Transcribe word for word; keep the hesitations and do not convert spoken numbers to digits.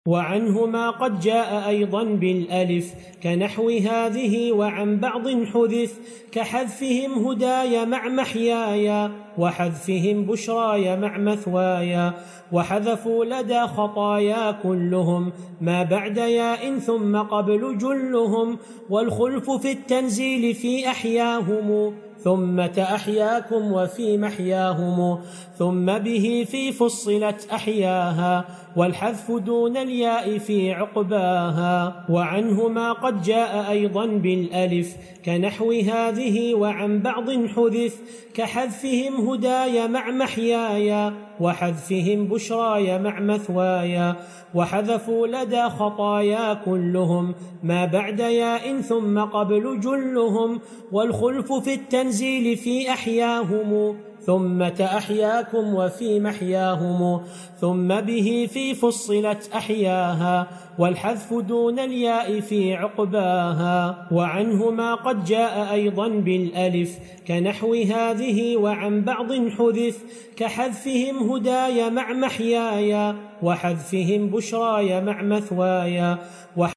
وعنهما قد جاء أيضا بالألف كنحو هذه وعن بعض حذف كحذفهم هداي مع محياي وحذفهم بشراي مع مثواي وحذفوا لدى خطايا كلهم ما بعد ياء ثم قبل جلهم والخلف في التنزيل في أحياهم ثم تأحياكم وفي محياهم ثم به في فصلت أحياها والحذف دون الياء في عقباها. وعنهما قد جاء أيضا بالألف كنحو هذه وعن بعض حذف كحذفهم هداي مع محياي وحذفهم بشراي مع مثواي وحذفوا لدى خطايا كلهم ما بعد ياء ثم قبل جلهم والخلف في التنزيل في أحياهم ثم تأحياكم وفي محياهم ثم به في فصلت أحياها والحذف دون الياء في عقباها. وعنهما قد جاء أيضا بالألف كنحو هذه وعن بعض حذف كحذفهم هداي مع محياي وحذفهم بشراي مع مثواي